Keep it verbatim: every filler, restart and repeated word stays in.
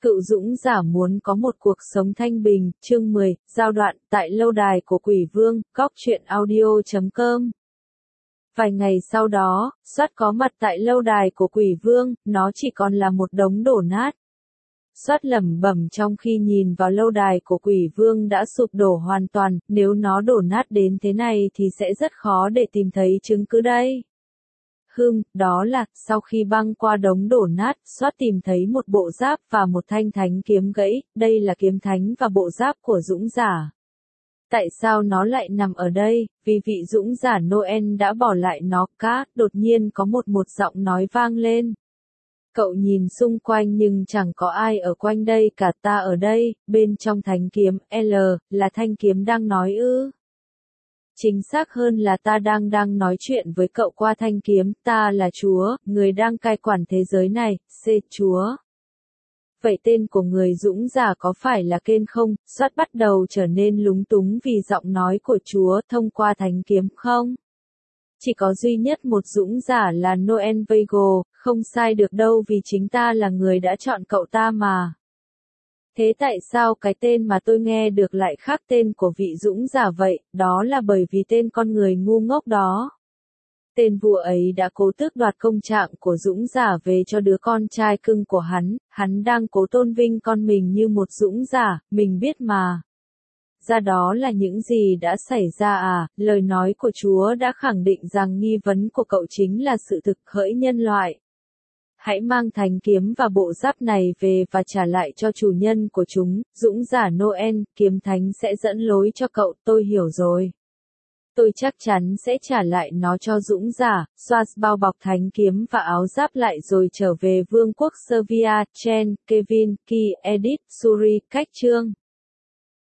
Cựu dũng giả muốn có một cuộc sống thanh bình, chương mười, giao đoạn, tại lâu đài của Quỷ Vương, góc truyện audio chấm com. Vài ngày sau đó, Soát có mặt tại lâu đài của Quỷ Vương, nó chỉ còn là một đống đổ nát. Soát lẩm bẩm trong khi nhìn vào lâu đài của Quỷ Vương đã sụp đổ hoàn toàn, nếu nó đổ nát đến thế này thì sẽ rất khó để tìm thấy chứng cứ đây. Hừm, đó là, sau khi băng qua đống đổ nát, Soát tìm thấy một bộ giáp và một thanh thánh kiếm gãy, đây là kiếm thánh và bộ giáp của dũng giả. Tại sao nó lại nằm ở đây? Vì vị dũng giả Noel đã bỏ lại nó cá, đột nhiên có một một giọng nói vang lên. Cậu nhìn xung quanh nhưng chẳng có ai ở quanh đây cả, ta ở đây, bên trong thánh kiếm, L, là thanh kiếm đang nói ư. Chính xác hơn là ta đang đang nói chuyện với cậu qua thanh kiếm, ta là Chúa, người đang cai quản thế giới này, C, Chúa. Vậy tên của người dũng giả có phải là Ken không? Soát bắt đầu trở nên lúng túng vì giọng nói của Chúa thông qua thánh kiếm không? Chỉ có duy nhất một dũng giả là Noel Vega, không sai được đâu vì chính ta là người đã chọn cậu ta mà. Thế tại sao cái tên mà tôi nghe được lại khác tên của vị dũng giả vậy? Đó là bởi vì tên con người ngu ngốc đó. Tên vua ấy đã cố tước đoạt công trạng của dũng giả về cho đứa con trai cưng của hắn, hắn đang cố tôn vinh con mình như một dũng giả, mình biết mà. Ra đó là những gì đã xảy ra à, lời nói của Chúa đã khẳng định rằng nghi vấn của cậu chính là sự thực hỡi nhân loại. Hãy mang thánh kiếm và bộ giáp này về và trả lại cho chủ nhân của chúng, dũng giả Noel, kiếm thánh sẽ dẫn lối cho cậu, tôi hiểu rồi. Tôi chắc chắn sẽ trả lại nó cho dũng giả, Soát bao bọc thánh kiếm và áo giáp lại rồi trở về vương quốc Servia, Chen, Kevin, Ki, Edith, Suri, cách chương.